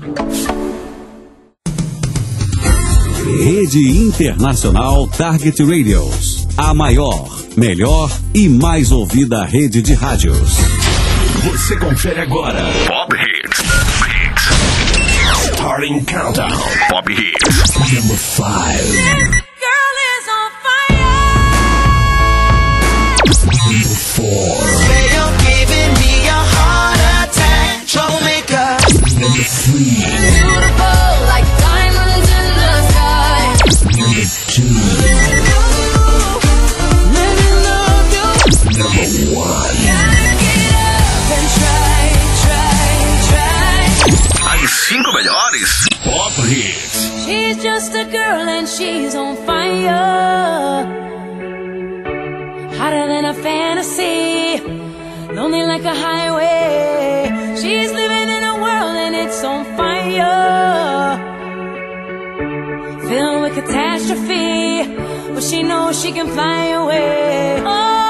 Rede Internacional Target Radios. A maior, melhor e mais ouvida rede de rádios. Você confere agora. Pop Hits. Starting Countdown. Pop Hits. Number 5. Number 4. Say you're giving me a heart attack, troublemaker. Number 3. Beautiful like diamonds in the sky. Number 2. Let me love you. Number 1. Gotta get up and try. As 5 melhores Pop Hits. She's just a girl and she's on fire. Hotter than a fantasy, lonely like a highway. She's living in a world and it's on fire, filled with catastrophe, but she knows she can fly away.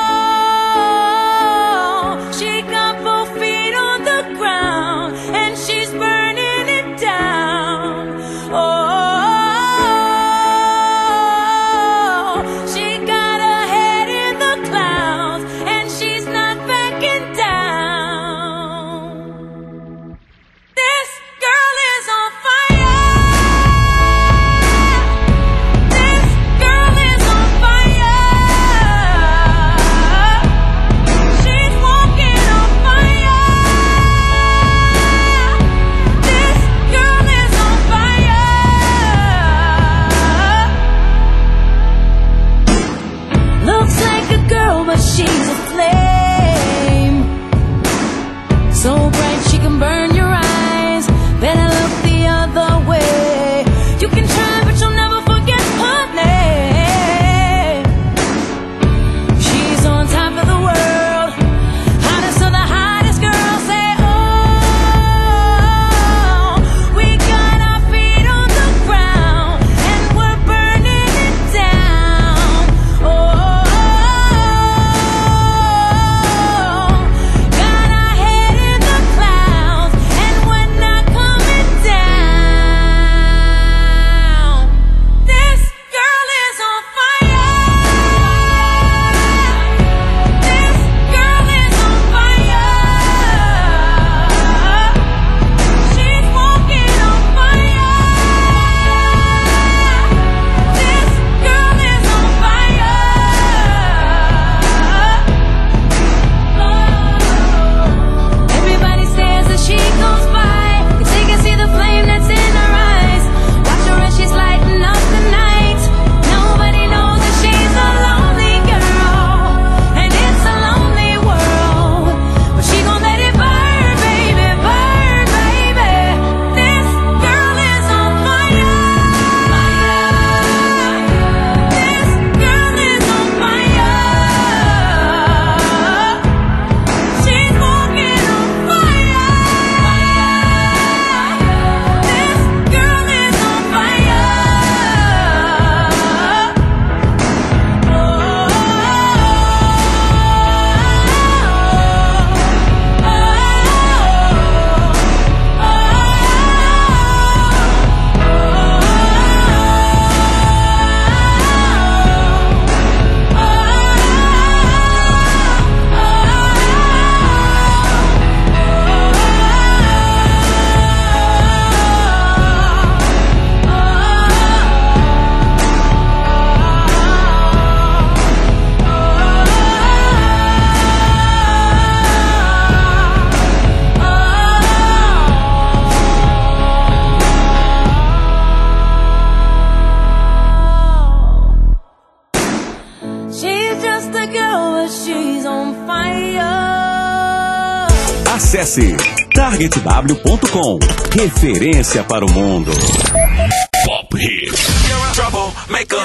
Oh, she got 4 feet on the ground and she's burning it down. Oh, she's a flame, so bright she can burn your eyes. Better look the other way. You can try, but you'll never forget her name. She's on top of the world, hottest of the hottest girls. Say, oh, we got our feet on the ground and we're burning it down. Oh, Acesse targetw.com. Referência para o mundo. Pop Hits. Troublemaker.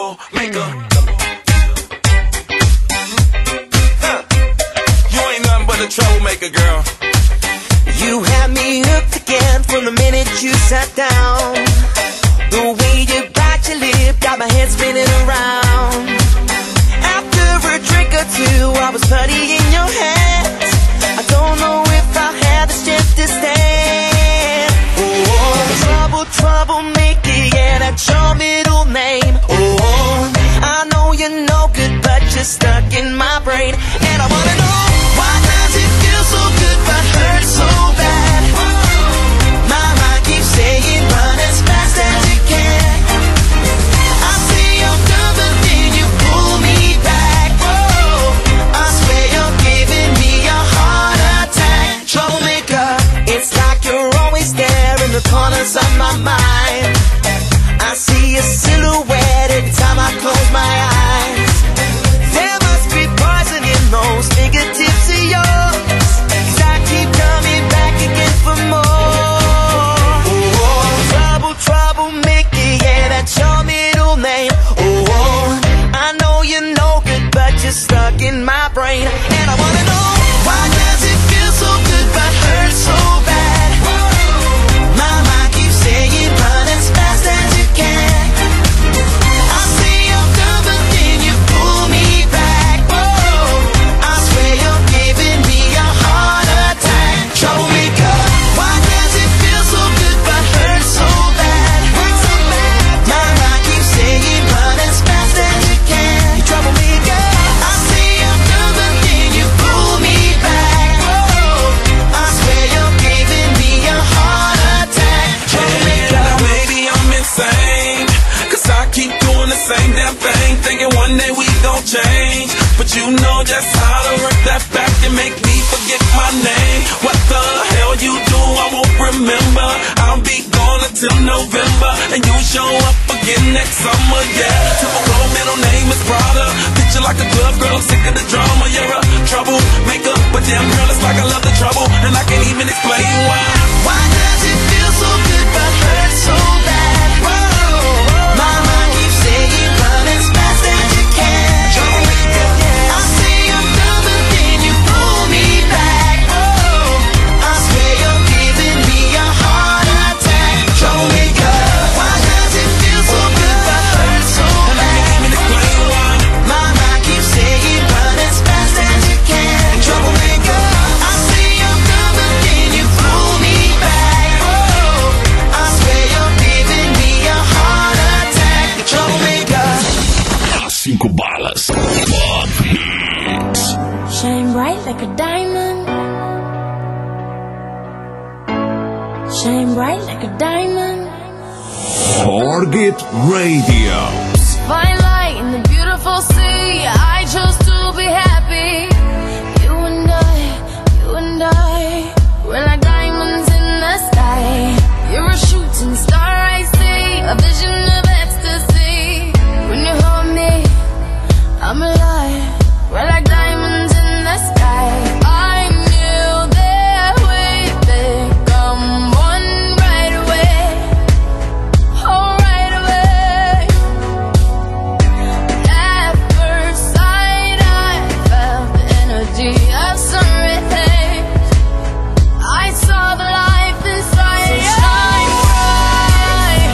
You ain't nothing but a troublemaker, girl. You had me hooked again from the minute you sat down. The way you bite your lip got my head spinning around. After a drink or two, I was putty in your hands. I don't know if I had the strength to stand. Oh, the corners of my mind. I see a silhouette every time I close my eyes. There must be poison in those fingertips of yours, 'cause I keep coming back again for more. Oh, trouble, troublemaker, yeah, that's your middle name. Oh, I know you're no good, but you're stuck in my brain. And I wanna know, why does it feel so good but hurt so bad? My mind keeps saying run as fast as you can. I say I'm done, but then you pull me back. Oh, I swear you're giving me a heart attack. Troublemaker, why does it feel so good but hurt so bad? My mind keeps saying run as fast as you can. You troublemaker, I say I'm done, but then you pull me back. Oh, I swear you're giving me a heart attack. Troublemaker. Now maybe I'm insane, 'cause I keep doing the same damn thing, thinking one day we gon' change. But you know just how to work that back and make me forget my name. What the hell you do, I won't remember. I'll be gone until November, and you show up again next summer, yeah. Typical middle name is Prada. Picture like a glove, girl, I'm sick of the drama. You're a troublemaker, but damn girl, it's like I love the trouble, and I can't even explain why. Why does it feel so good but hurt so bad? Whoa, my mind keeps saying run as fast as you can. I say I'm done, but then you pull me back. Oh, I swear you're giving me a heart attack. Troublemaker, why does it feel so good but hurt so And I can't even bad? explain why. My mind keeps saying run as fast as you can. Troublemaker, I say I'm done, but then you pull me back. Oh, I swear you're giving me a heart attack. Troublemaker. Cinco balas. Pop Hits. Shine bright like a diamond. Shine bright like a diamond. Target Radio. Fine light in the beautiful sea. I chose to be happy. You and I, we're like diamonds in the sky. You're a shooting star, I see, a vision of ecstasy. When you hold me, I'm alive. We're like diamonds in the sky. I knew that we'd become one right away. Oh, right away. At first sight, I felt the energy of sun rays. I saw the life inside you. Shine bright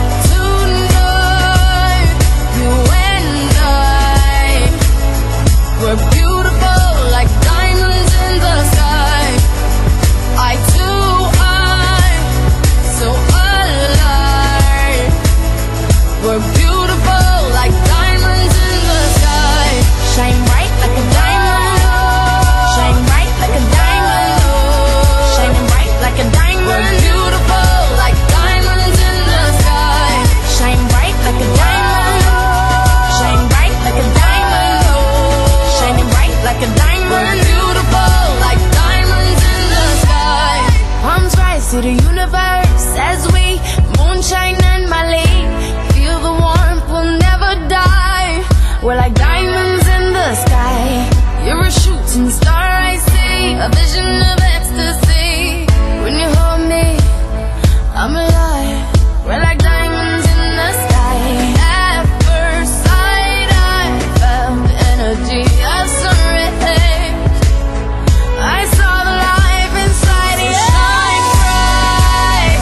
tonight. You and I, we're beautiful like diamonds in the sky. I too, I'm so alive. We're beautiful like diamonds in the sky. Shine bright like a diamond. Shine bright like a diamond. Shining bright like a diamond. We're beautiful like diamonds in the sky. Shine bright like a diamond. Shine bright like a diamond. Shining bright like a diamond. We're beautiful like diamonds in the sky. Palms rise to the universe as we moonshine and Mali. Feel the warmth, we'll never die. We're like diamonds in the sky. You're a shooting star, I see, a vision of ecstasy. When you hold me, I'm alive. We're like diamonds in the sky. At first sight, I felt the energy of sun rays. I saw the life inside you. Shine bright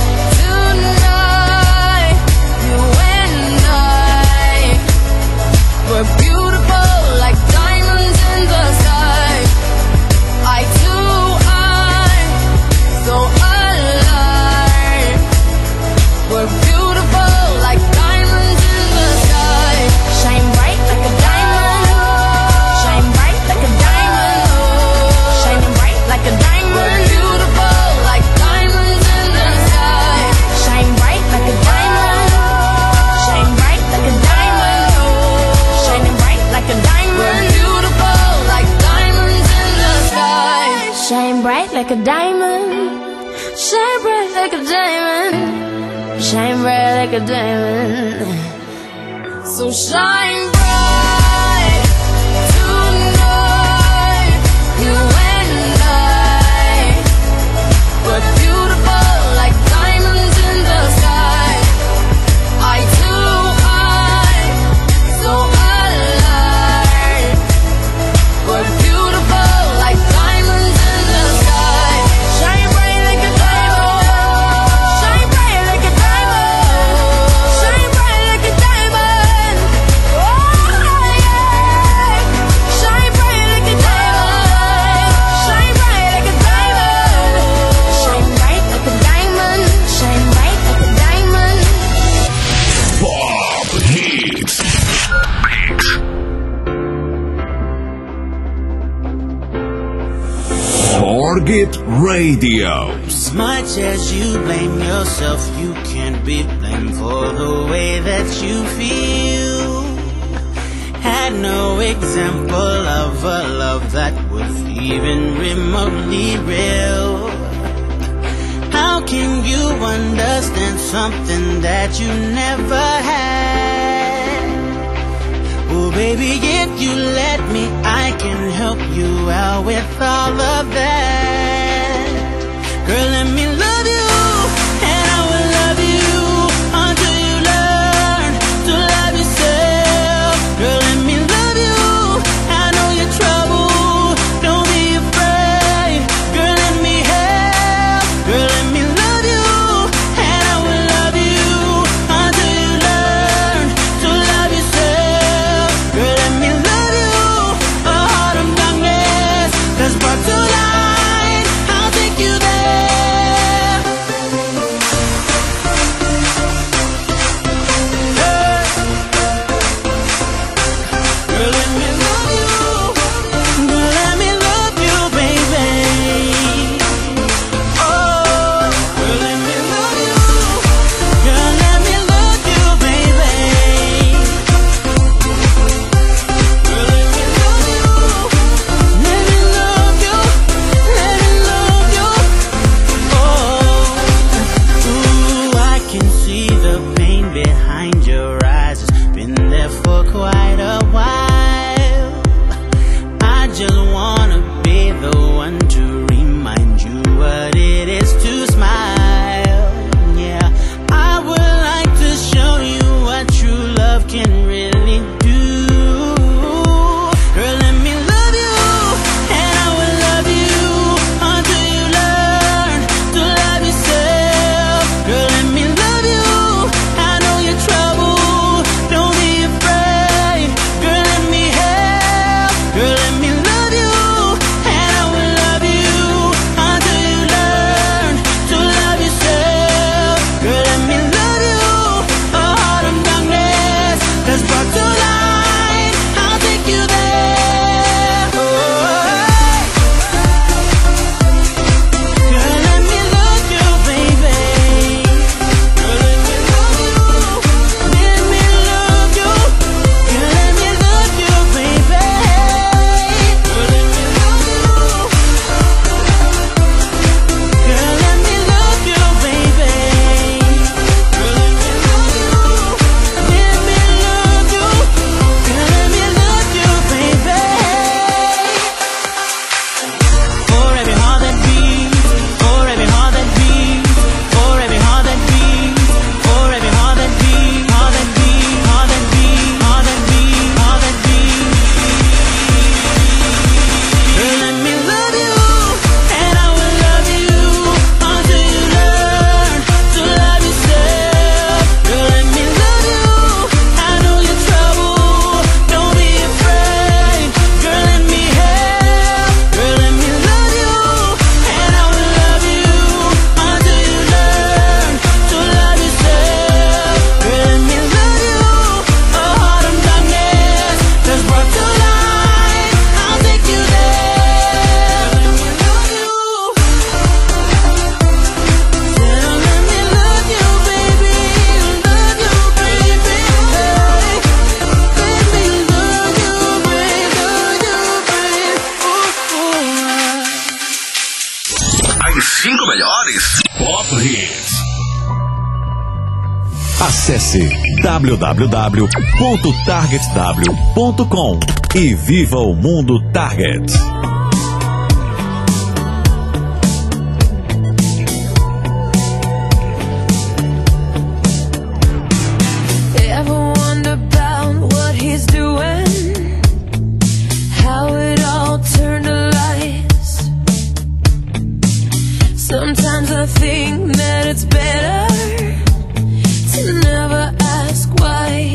tonight. You and I, we're beautiful like diamonds in the sky. I too, I'm so alive. We're beautiful like diamonds in the sky. Shine bright like a diamond. Shine bright like a diamond. Shining bright like a diamond. We're beautiful like diamonds in the sky. Shine bright like a diamond. Shine bright like a diamond. Shining bright like a diamond. We're beautiful like diamonds in the sky. Shine bright like a diamond. Shine bright like like a diamond, shine bright like a diamond. So shine bright tonight, you and I. We're beautiful like diamonds in the sky. Eye to eye, so alive. We're beautiful like diamonds in the sky. Shine bright like a diamond. Shine bright like a diamond. Shine bright like a diamond. Oh yeah. Shine bright like a diamond. Shine bright like a diamond. Shine bright like a diamond. Shine bright like a diamond. Pop Hits. Target Radio. As much as you blame yourself, you can't be blamed for the way that you feel. Had no example of a love that was even remotely real. How can you understand something that you never had? Oh baby, if you let me, I can help you out with all of that. Girl, let me love you, and I will love you until you learn to love yourself. Girl, let me love you, I know you're trouble, don't be afraid. Girl, let me help. Girl, let me love you, and I will love you until you learn to love yourself. Girl, let me love you, a heart of darkness that's brought to light. I'll take you there. Pop Hits. Acesse www.targetw.com e viva o mundo Target. Sometimes I think that it's better to never ask why.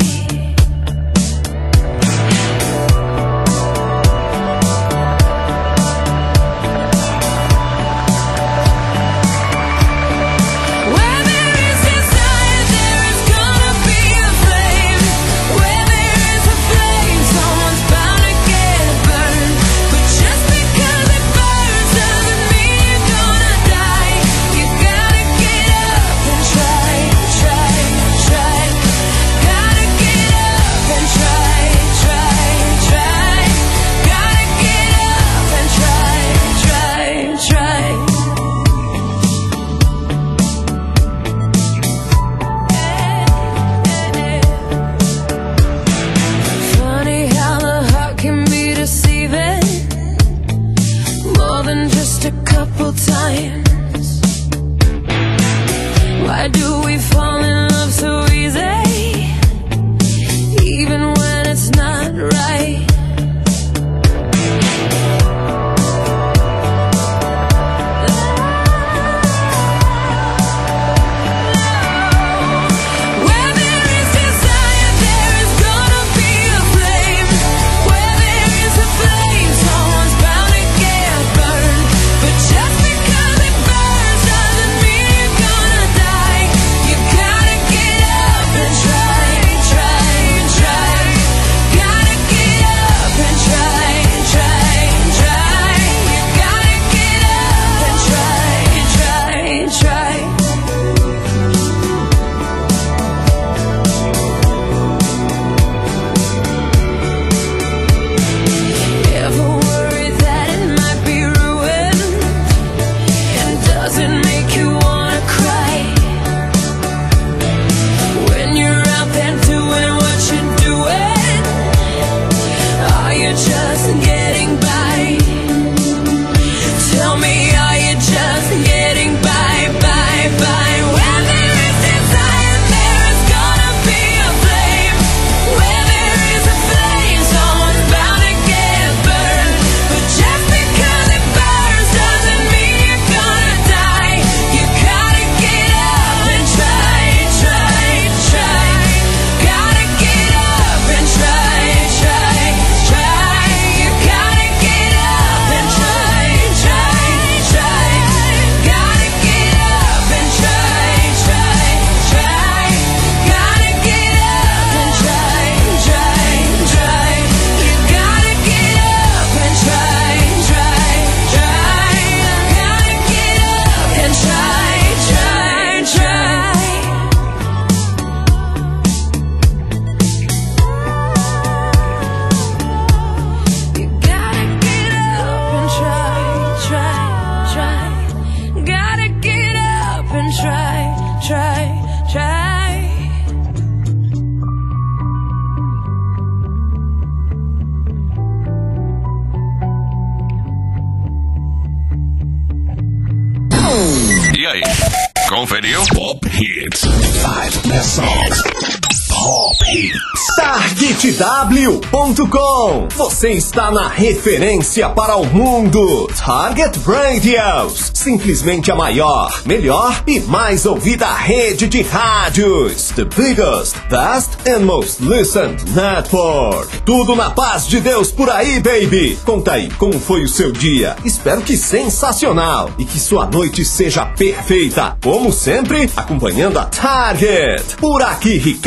Where there is desire, there is gonna be a flame. Where there is a flame, someone's bound to get burned. But just because it burns doesn't mean you're gonna die. You gotta get up and try, try, try. Gotta get up and try, try, try. Gotta get up and try, try, try. Funny how the heart can be deceiving, more than just a couple times. Why do we fall in love so easy, even when it's not right? Where there is desire, there is gonna be a flame. Where there is a flame, someone's bound to get burned. But just because it burns doesn't mean you're gonna die. You gotta get up and try, try, try. Gotta get up and try, try, try. You gotta get up and try, try, try. Ever worried that it might be ruined? And does it make you wanna cry? When you're out there doing what you're doing, are you just getting by? Tell me, are you just getting by, by, by? Where there is desire, there is gonna be a flame. Where there is a flame, someone's bound to get burned. But just because it burns doesn't mean you're gonna die. You gotta get up and try, try, try. Gotta get up and try, try, try. You gotta get up and try, try, try. Gotta get up and try, try, try. Gotta get up and try, try, try. You gotta get up and try, try, try. Gotta get up and try, try, try. You gotta get up and try, try, try. Gotta get up and try, try, try. E aí? Conferiu? Pop Hits. 5 best songs. Pop Hits. TargetW.com. Você está na referência para o mundo. Target Radios. Simplesmente a maior, melhor e mais ouvida rede de rádios. The biggest, best and most listened network. Tudo na paz de Deus por aí, baby. Conta aí, como foi o seu dia? Espero que sensacional e que sua noite seja perfeita. Como sempre, acompanhando a Target. Por aqui, Ricardo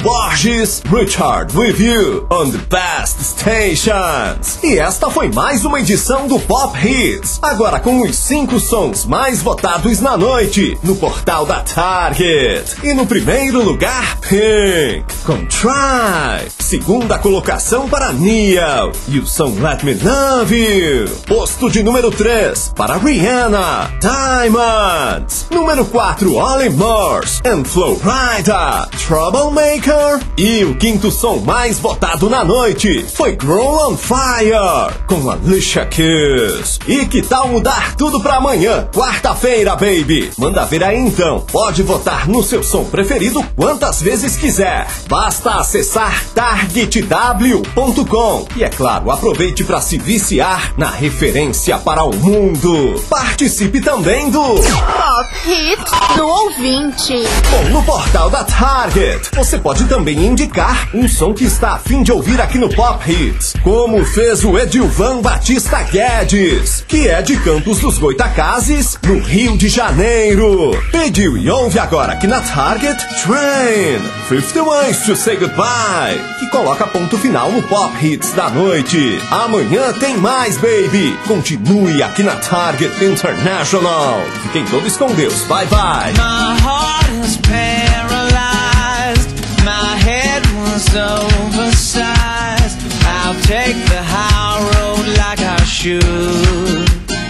Borges, Richard with you on the best stations. E esta foi mais uma edição do Pop Hits, agora com os 5 sons mais votados na noite, no portal da Target. E no primeiro lugar, Pink, com Try. Segunda colocação para Neil e o som Let Me Love You. Posto de número 3 para Rihanna, Diamonds. Número 4, Ollie Murs and Flo Rida, Troublemaker. E o quinto som mais votado na noite foi Grow on Fire, com Alicia Keys. E que tal mudar tudo pra amanhã, quarta-feira, baby? Manda ver aí então. Pode votar no seu som preferido quantas vezes quiser. Basta acessar targetw.com. E é claro, aproveite para se viciar na referência para o mundo. Participe também do Pop Hits do ouvinte. Bom, no portal da Target, você pode também indicar um som que está a fim de ouvir aqui no Pop Hits, como fez o Edilvan Batista Guedes, que é de Campos dos Goitacazes, no Rio de Janeiro. Pediu e ouve agora aqui na Target Train, 50 Ways to Say Goodbye, que coloca ponto final no Pop Hits da noite. Amanhã tem mais, baby. Continue aqui na Target International. Fiquem todos com Deus. Bye, bye. My heart is paralyzed. My head was oversized. I'll take the high road like I should.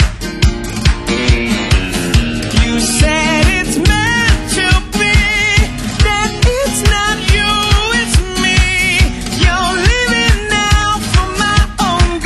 You said it's meant to be, that it's not you, it's me. You're living now for my own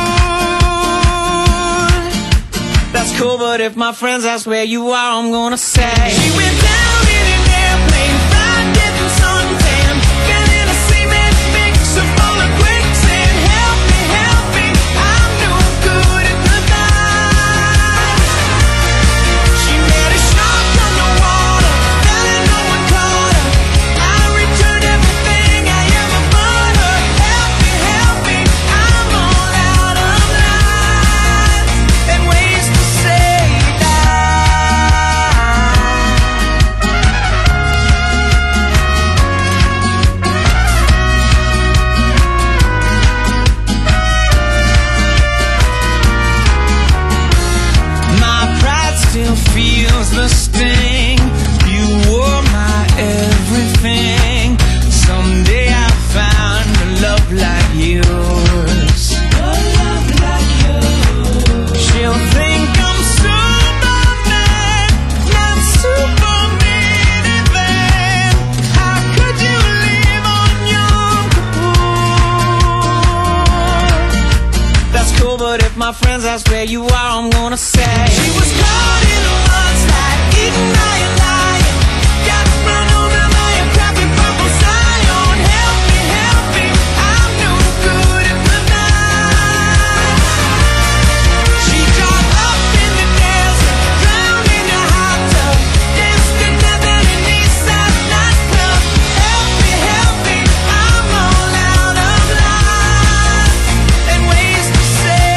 good. That's cool, but if my friends ask where you are, I'm gonna say she went down in an airplane, fried, getting suntan, fell in a cement mixer full of quicksand. Help me, I'm no good at the night. She met a shark underwater, fell and no one caught her. I returned everything I ever bought her. Help me, I'm all out of lines and ways to say my pride still feels the sting. You were my everything. Someday I'll find a love like yours. She'll think I'm Superman, not Superman even. How could you live on Yom Kippur? That's cool, but if my friends ask where you are, I'm gonna say she was caught in a mudslide, eaten by a lion, got run over by a crappy purple Zion. Help me, I'm no good at the night. She got up in the desert, drowned in a hot tub, danced to nothing in Eastside nightclub. Help me, I'm all out of lines and ways to say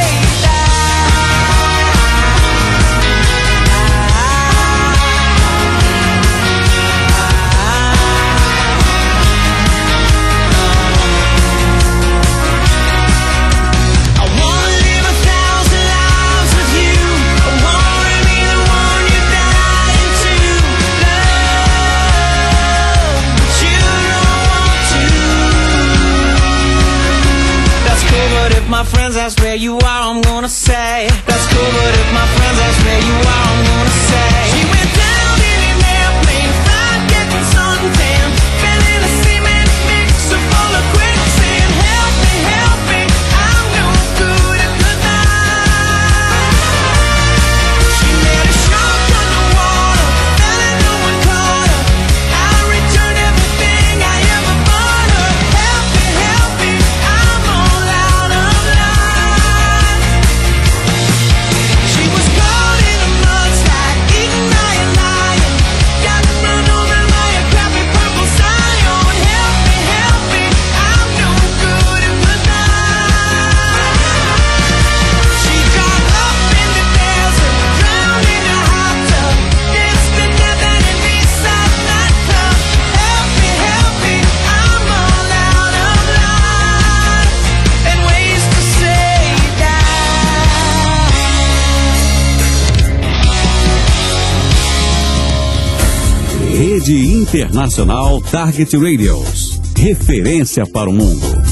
I wanna live 1,000 lives with you. I wanna be the one you're dying to love, but you don't want to. That's cool, but if my friends ask where you are, I'm gonna say that's cool, but if my friends ask where you are, I'm gonna say she went down in an airplane, fried, getting suntan, fell in a cement mixer full of quicksand. Help me, I'm no good at the night. She met a shark underwater, fell and no one caught her. I returned everything I ever bought her. Help me, I'm all out of lines Rede Internacional Target Radios. Referência para o mundo.